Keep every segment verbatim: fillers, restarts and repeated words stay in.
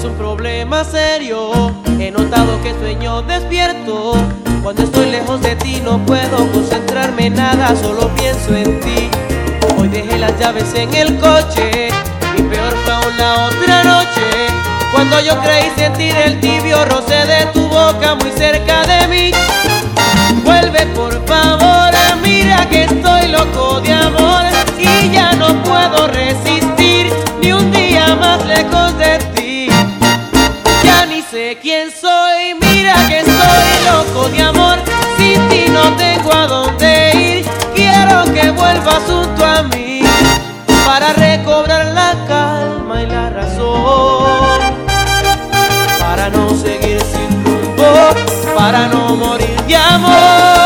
es un problema serio. He notado que sueño despierto. Cuando estoy lejos de ti no puedo concentrarme en nada, solo pienso en ti. Hoy dejé las llaves en el coche y peor fue aún la otra noche, cuando yo creí sentir el tibio roce de tu boca muy cerca de mí. Vuelve por favor, mira que estoy loco de amor y ya no puedo resistir ni un día más lejos de ti. Ya ni sé quién soy, mira que estoy loco de amor. Sin ti no tengo a dónde ir, quiero que vuelvas junto a mí para recobrar la calma y la razón, para no seguir sin rumbo, para no morir de amor.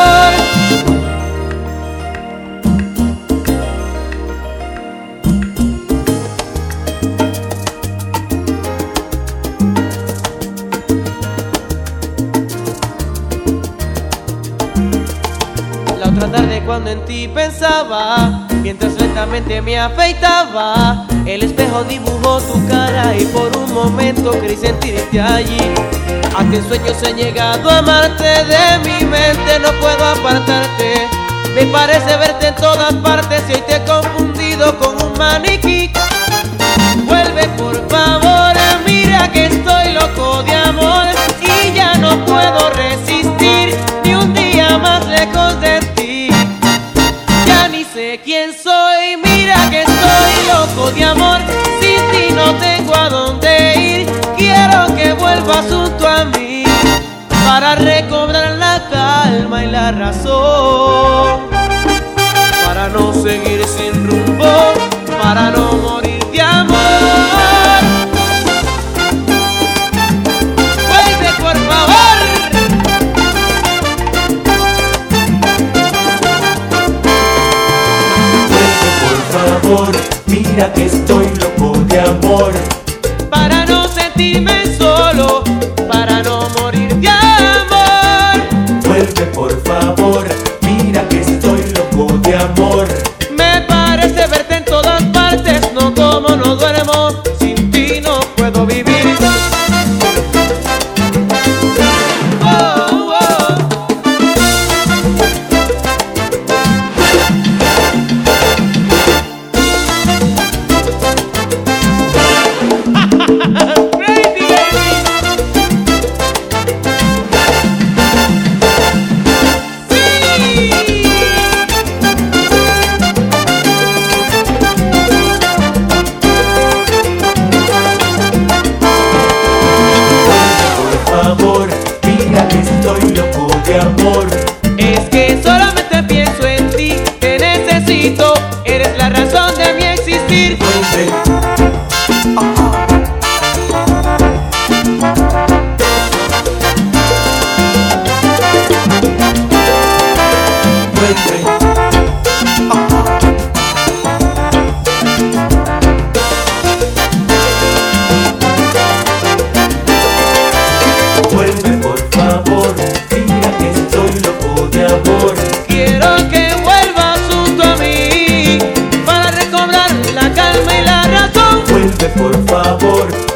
La otra tarde cuando en ti pensaba, mientras lentamente me afeitaba, el espejo dibujó tu cara y por un momento creí sentirte allí. Hasta en sueños he llegado a amarte, de mi mente no puedo apartarte. Me parece verte en todas partes y hoy te he confundido con un maniquí. Vuelve por favor, mira que estoy loco de amor y ya no puedo resistir ni un día más lejos de ti. Ya ni sé quién soy, mira que estoy loco de amor. Sin ti no tengo a dónde ir, quiero que vuelvas junto a mí para recobrar la calma y la razón, para no seguir sin rumbo, para no morir de amor. Vuelve por favor. Vuelve por favor, mira que estoy loco de amor, Para no sentirme solo, para no morir de amor. vuelve por favor, mira que estoy loco de amor. Me parece verte en todas partes, no como, no duermo, sin ti no puedo vivir. Oh, oh. Crazy baby. Sí. Por favor, mira que estoy loco de amor. Es que solamente pienso en ti, te necesito, eres la razón de mi existir. Vuelve, vuelve, vuelve por favor, mira que estoy loco de amor. Quiero que vuelvas junto a mí para recobrar la calma y la razón. Vuelve por favor,